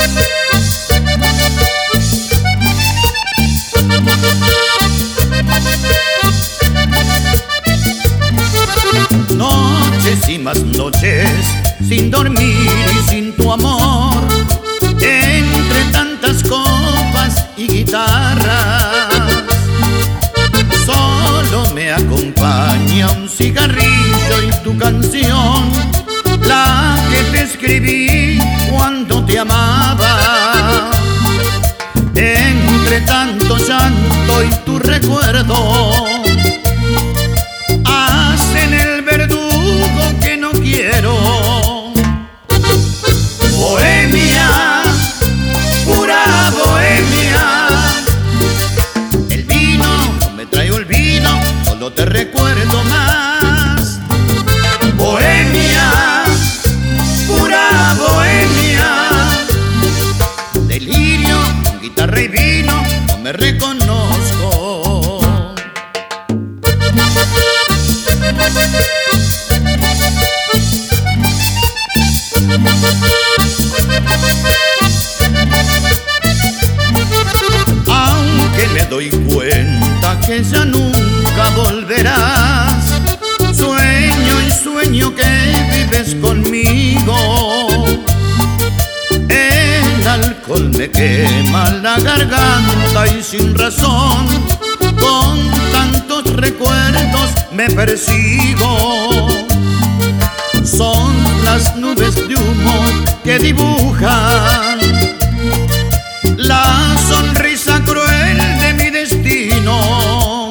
Noches y más noches sin dormir y sin tu amor, entre tantas copas y guitarras. Solo me acompaña un cigarrillo y tu canción, la que te escribí cuando te amaba. Entre tanto llanto y tu recuerdo, hacen el verdugo que no quiero. Bohemia, pura bohemia. El vino, no me traigo el vino, solo te recuerdo más. Bohemia, pura bohemia. Delirio, con guitarra y vino, no me reconozco. Aunque me doy cuenta que ya nunca volverás, sueño y sueño que vives conmigo. El alcohol me quema la garganta y sin razón, con tantos recuerdos me persigo. Son las nubes de humo que dibujan la sonrisa cruel de mi destino.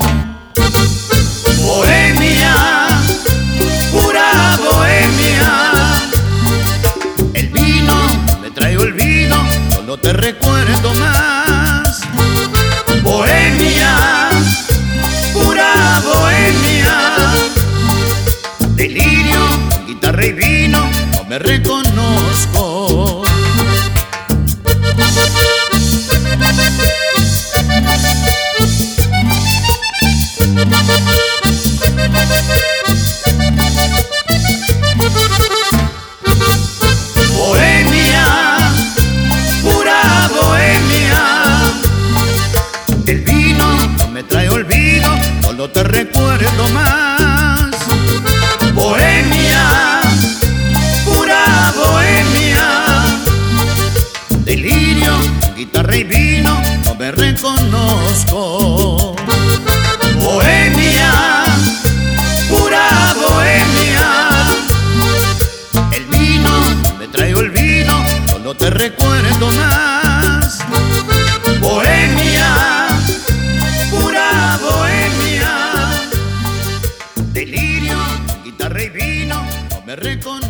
Bohemia, pura bohemia. El vino, me traigo el vino, solo te recuerdo más. Bohemia, pura bohemia. Delirio, guitarra y vino, no me reconozco. Bohemia, pura bohemia. El vino, no me trae olvido, solo te recuerdo más. Bohemia, pura bohemia. Delirio, guitarra y vino, no me reconozco. Bohemia, pura bohemia. El vino, me traigo el vino, solo te recuerdo más. Bohemia, pura bohemia. Delirio, guitarra y vino, no me reconozco.